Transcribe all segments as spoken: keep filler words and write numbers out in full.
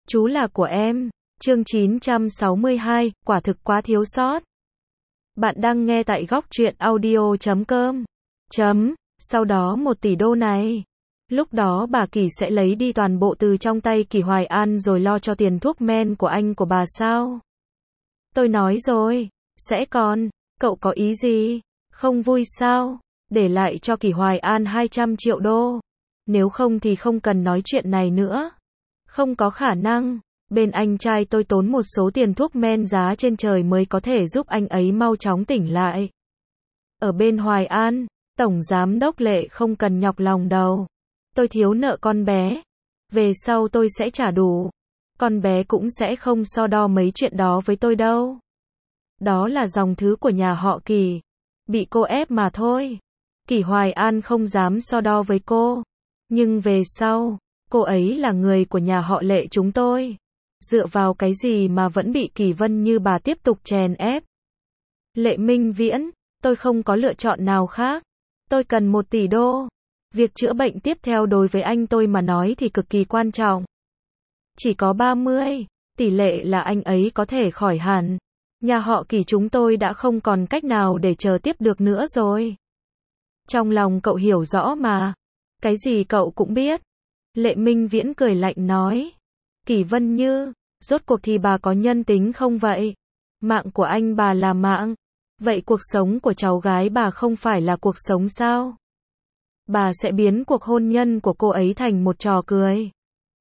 Chú là của em. Chương chín trăm sáu mươi hai, quả thực quá thiếu sót. Bạn đang nghe tại góc truyện audio chấm com. Chấm, sau đó một tỷ đô này. Lúc đó bà Kỳ sẽ lấy đi toàn bộ từ trong tay Kỳ Hoài An rồi lo cho tiền thuốc men của anh của bà sao? Tôi nói rồi, sẽ còn, cậu có ý gì? Không vui sao? Để lại cho Kỳ Hoài An hai trăm triệu đô. Nếu không thì không cần nói chuyện này nữa. Không có khả năng. Bên anh trai tôi tốn một số tiền thuốc men giá trên trời mới có thể giúp anh ấy mau chóng tỉnh lại. Ở bên Hoài An, Tổng Giám đốc Lệ không cần nhọc lòng đâu. Tôi thiếu nợ con bé. Về sau tôi sẽ trả đủ. Con bé cũng sẽ không so đo mấy chuyện đó với tôi đâu. Đó là dòng thứ của nhà họ Kỳ. Bị cô ép mà thôi. Kỳ Hoài An không dám so đo với cô. Nhưng về sau, cô ấy là người của nhà họ Lệ chúng tôi. Dựa vào cái gì mà vẫn bị Kỳ Vân Như bà tiếp tục chèn ép? Lệ Minh Viễn, tôi không có lựa chọn nào khác. Tôi cần một tỷ đô. Việc chữa bệnh tiếp theo đối với anh tôi mà nói thì cực kỳ quan trọng. Chỉ có ba mươi, tỷ lệ là anh ấy có thể khỏi hẳn. Nhà họ Kỳ chúng tôi đã không còn cách nào để chờ tiếp được nữa rồi. Trong lòng cậu hiểu rõ mà. Cái gì cậu cũng biết. Lệ Minh Viễn cười lạnh nói. Kỳ Vân Như, rốt cuộc thì bà có nhân tính không vậy? Mạng của anh bà là mạng. Vậy cuộc sống của cháu gái bà không phải là cuộc sống sao? Bà sẽ biến cuộc hôn nhân của cô ấy thành một trò cười.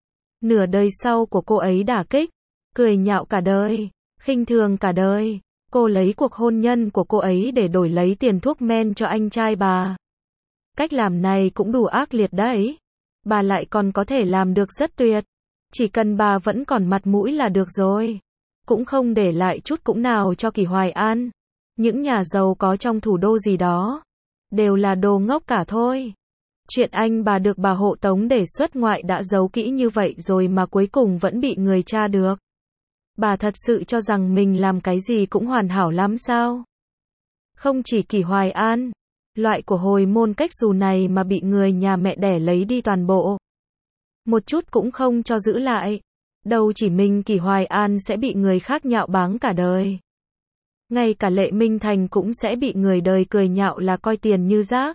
Nửa đời sau của cô ấy đả kích, cười nhạo cả đời, khinh thường cả đời. Cô lấy cuộc hôn nhân của cô ấy để đổi lấy tiền thuốc men cho anh trai bà. Cách làm này cũng đủ ác liệt đấy. Bà lại còn có thể làm được rất tuyệt. Chỉ cần bà vẫn còn mặt mũi là được rồi. Cũng không để lại chút cũng nào cho Kỳ Hoài An. Những nhà giàu có trong thủ đô gì đó. Đều là đồ ngốc cả thôi. Chuyện anh bà được bà hộ tống để xuất ngoại đã giấu kỹ như vậy rồi mà cuối cùng vẫn bị người tra được. Bà thật sự cho rằng mình làm cái gì cũng hoàn hảo lắm sao? Không chỉ Kỳ Hoài An. Loại của hồi môn cách dù này mà bị người nhà mẹ đẻ lấy đi toàn bộ. Một chút cũng không cho giữ lại. Đâu chỉ mình Kỳ Hoài An sẽ bị người khác nhạo báng cả đời. Ngay cả Lệ Minh Thành cũng sẽ bị người đời cười nhạo là coi tiền như rác.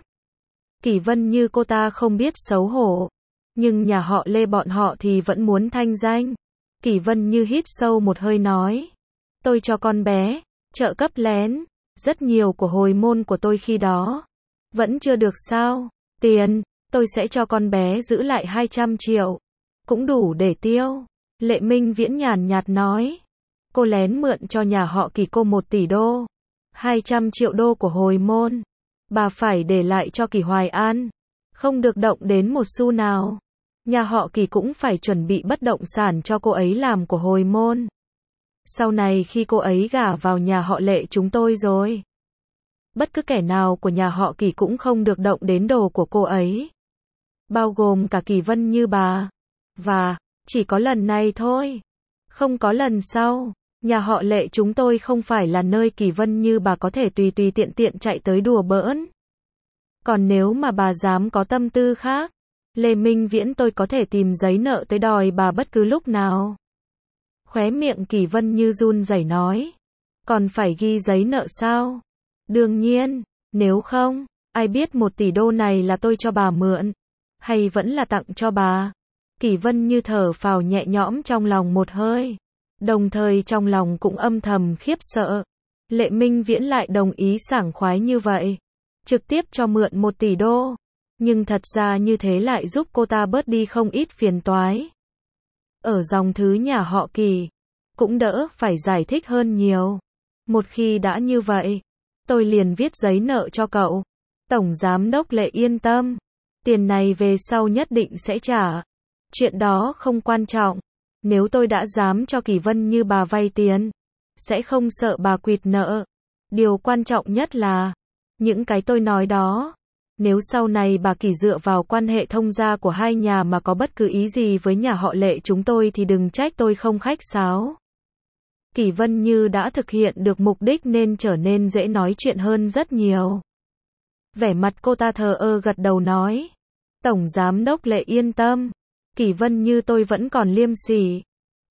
Kỳ Vân Như cô ta không biết xấu hổ. Nhưng nhà họ Lê bọn họ thì vẫn muốn thanh danh. Kỳ Vân Như hít sâu một hơi nói. Tôi cho con bé, trợ cấp lén, rất nhiều của hồi môn của tôi khi đó. Vẫn chưa được sao? Tiền, tôi sẽ cho con bé giữ lại hai trăm triệu. Cũng đủ để tiêu. Lệ Minh Viễn nhàn nhạt nói. Cô lén mượn cho nhà họ Kỳ cô một tỷ đô. hai trăm triệu đô của hồi môn. Bà phải để lại cho Kỳ Hoài An. Không được động đến một xu nào. Nhà họ Kỳ cũng phải chuẩn bị bất động sản cho cô ấy làm của hồi môn. Sau này khi cô ấy gả vào nhà họ Lệ chúng tôi rồi. Bất cứ kẻ nào của nhà họ Kỳ cũng không được động đến đồ của cô ấy. Bao gồm cả Kỳ Vân Như bà. Và, chỉ có lần này thôi. Không có lần sau. Nhà họ Lệ chúng tôi không phải là nơi Kỳ Vân Như bà có thể tùy tùy tiện tiện chạy tới đùa bỡn. Còn nếu mà bà dám có tâm tư khác, Lê Minh Viễn tôi có thể tìm giấy nợ tới đòi bà bất cứ lúc nào. Khóe miệng Kỳ Vân Như run rẩy nói. Còn phải ghi giấy nợ sao? Đương nhiên, nếu không, ai biết một tỷ đô này là tôi cho bà mượn, hay vẫn là tặng cho bà. Kỳ Vân Như thở phào nhẹ nhõm trong lòng một hơi. Đồng thời trong lòng cũng âm thầm khiếp sợ. Lệ Minh Viễn lại đồng ý sảng khoái như vậy. Trực tiếp cho mượn một tỷ đô. Nhưng thật ra như thế lại giúp cô ta bớt đi không ít phiền toái. Ở dòng thứ nhà họ Kỳ, cũng đỡ phải giải thích hơn nhiều. Một khi đã như vậy, tôi liền viết giấy nợ cho cậu. Tổng Giám đốc Lệ yên tâm. Tiền này về sau nhất định sẽ trả. Chuyện đó không quan trọng. Nếu tôi đã dám cho Kỳ Vân Như bà vay tiền, sẽ không sợ bà quỵt nợ. Điều quan trọng nhất là, những cái tôi nói đó, nếu sau này bà Kỳ dựa vào quan hệ thông gia của hai nhà mà có bất cứ ý gì với nhà họ Lệ chúng tôi thì đừng trách tôi không khách sáo. Kỳ Vân Như đã thực hiện được mục đích nên trở nên dễ nói chuyện hơn rất nhiều. Vẻ mặt cô ta thờ ơ gật đầu nói. Tổng Giám đốc Lệ yên tâm. Kỳ Vân Như tôi vẫn còn liêm sỉ.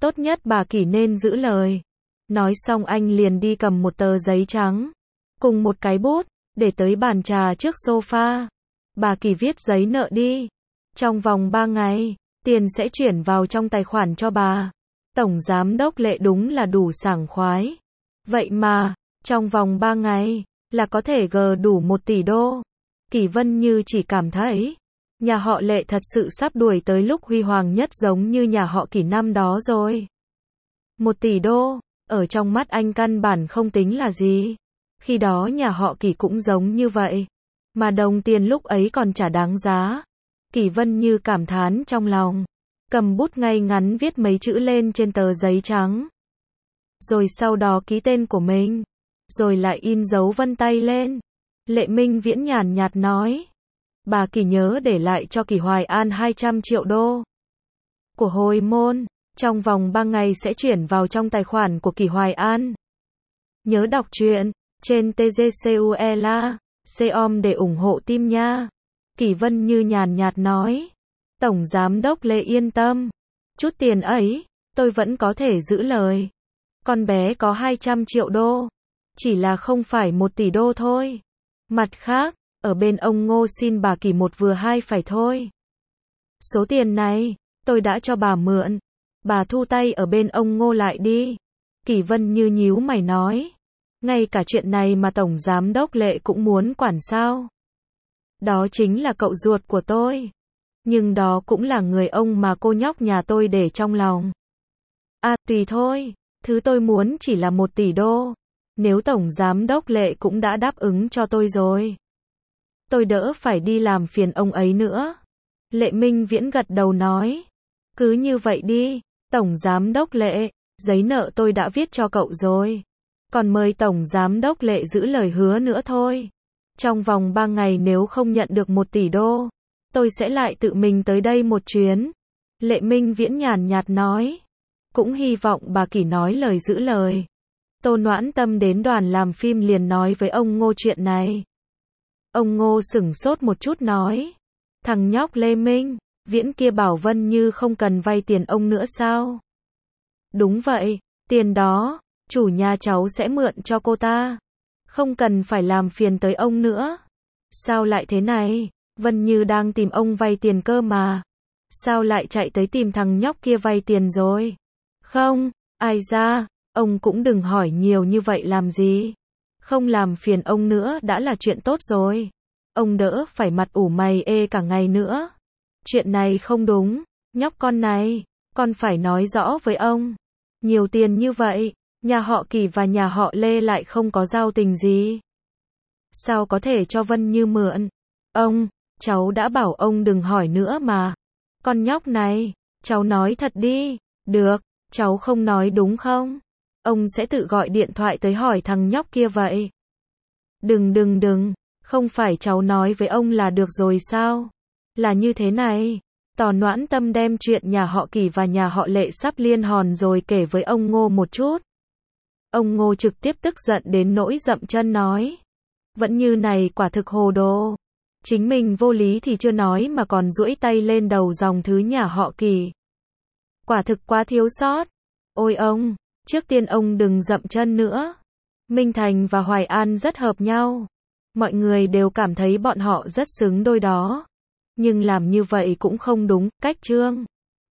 Tốt nhất bà Kỷ nên giữ lời. Nói xong anh liền đi cầm một tờ giấy trắng, cùng một cái bút, để tới bàn trà trước sofa. Bà Kỷ viết giấy nợ đi. Trong vòng ba ngày, tiền sẽ chuyển vào trong tài khoản cho bà. Tổng giám đốc Lệ đúng là đủ sảng khoái. Vậy mà, trong vòng ba ngày, là có thể gờ đủ một tỷ đô. Kỷ Vân Như chỉ cảm thấy, nhà họ Lệ thật sự sắp đuổi tới lúc huy hoàng nhất giống như nhà họ Kỷ năm đó rồi. Một tỷ đô, ở trong mắt anh căn bản không tính là gì. Khi đó nhà họ Kỷ cũng giống như vậy. Mà đồng tiền lúc ấy còn chả đáng giá. Kỷ Vân Như cảm thán trong lòng. Cầm bút ngay ngắn viết mấy chữ lên trên tờ giấy trắng. Rồi sau đó ký tên của mình. Rồi lại in dấu vân tay lên. Lệ Minh Viễn nhàn nhạt nói. Bà Kỷ nhớ để lại cho Kỷ Hoài An hai trăm triệu đô. Của hồi môn. Trong vòng ba ngày sẽ chuyển vào trong tài khoản của Kỷ Hoài An. Nhớ đọc truyện trên tê giê xê u e lờ a com để ủng hộ team nha. Kỷ Vân Như nhàn nhạt nói. Tổng giám đốc Lê yên tâm. Chút tiền ấy, tôi vẫn có thể giữ lời. Con bé có hai trăm triệu đô. Chỉ là không phải một tỷ đô thôi. Mặt khác, ở bên ông Ngô xin bà Kỷ một vừa hai phải thôi. Số tiền này, tôi đã cho bà mượn. Bà thu tay ở bên ông Ngô lại đi. Kỷ Vân Như nhíu mày nói. Ngay cả chuyện này mà Tổng Giám đốc Lệ cũng muốn quản sao? Đó chính là cậu ruột của tôi. Nhưng đó cũng là người ông mà cô nhóc nhà tôi để trong lòng. À, tùy thôi. Thứ tôi muốn chỉ là một tỷ đô. Nếu Tổng Giám đốc Lệ cũng đã đáp ứng cho tôi rồi. Tôi đỡ phải đi làm phiền ông ấy nữa. Lệ Minh Viễn gật đầu nói. Cứ như vậy đi, Tổng Giám đốc Lệ, giấy nợ tôi đã viết cho cậu rồi. Còn mời Tổng Giám đốc Lệ giữ lời hứa nữa thôi. Trong vòng ba ngày nếu không nhận được một tỷ đô, tôi sẽ lại tự mình tới đây một chuyến. Lệ Minh Viễn nhàn nhạt nói. Cũng hy vọng bà Kỷ nói lời giữ lời. Tô Noãn Tâm đến đoàn làm phim liền nói với ông Ngô chuyện này. Ông Ngô sửng sốt một chút nói. Thằng nhóc Lê Minh Viễn kia bảo Vân Như không cần vay tiền ông nữa sao? Đúng vậy, tiền đó, chủ nhà cháu sẽ mượn cho cô ta. Không cần phải làm phiền tới ông nữa. Sao lại thế này? Vân Như đang tìm ông vay tiền cơ mà. Sao lại chạy tới tìm thằng nhóc kia vay tiền rồi? Không, ai ra, ông cũng đừng hỏi nhiều như vậy làm gì. Không làm phiền ông nữa đã là chuyện tốt rồi. Ông đỡ phải mặt ủ mày ê cả ngày nữa. Chuyện này không đúng, nhóc con này, con phải nói rõ với ông. Nhiều tiền như vậy, nhà họ Kỷ và nhà họ Lê lại không có giao tình gì. Sao có thể cho Vân Như mượn? Ông, cháu đã bảo ông đừng hỏi nữa mà. Con nhóc này, cháu nói thật đi. Được, cháu không nói đúng không? Ông sẽ tự gọi điện thoại tới hỏi thằng nhóc kia vậy. Đừng đừng đừng, không phải cháu nói với ông là được rồi sao? Là như thế này, Tô Noãn Tâm đem chuyện nhà họ Kỷ và nhà họ Lệ sắp liên hòn rồi kể với ông Ngô một chút. Ông Ngô trực tiếp tức giận đến nỗi dậm chân nói. Vẫn như này quả thực hồ đồ. Chính mình vô lý thì chưa nói mà còn duỗi tay lên đầu dòng thứ nhà họ Kỷ. Quả thực quá thiếu sót. Ôi ông, trước tiên ông đừng dậm chân nữa. Minh Thành và Hoài An rất hợp nhau. Mọi người đều cảm thấy bọn họ rất xứng đôi đó. Nhưng làm như vậy cũng không đúng, cách Trương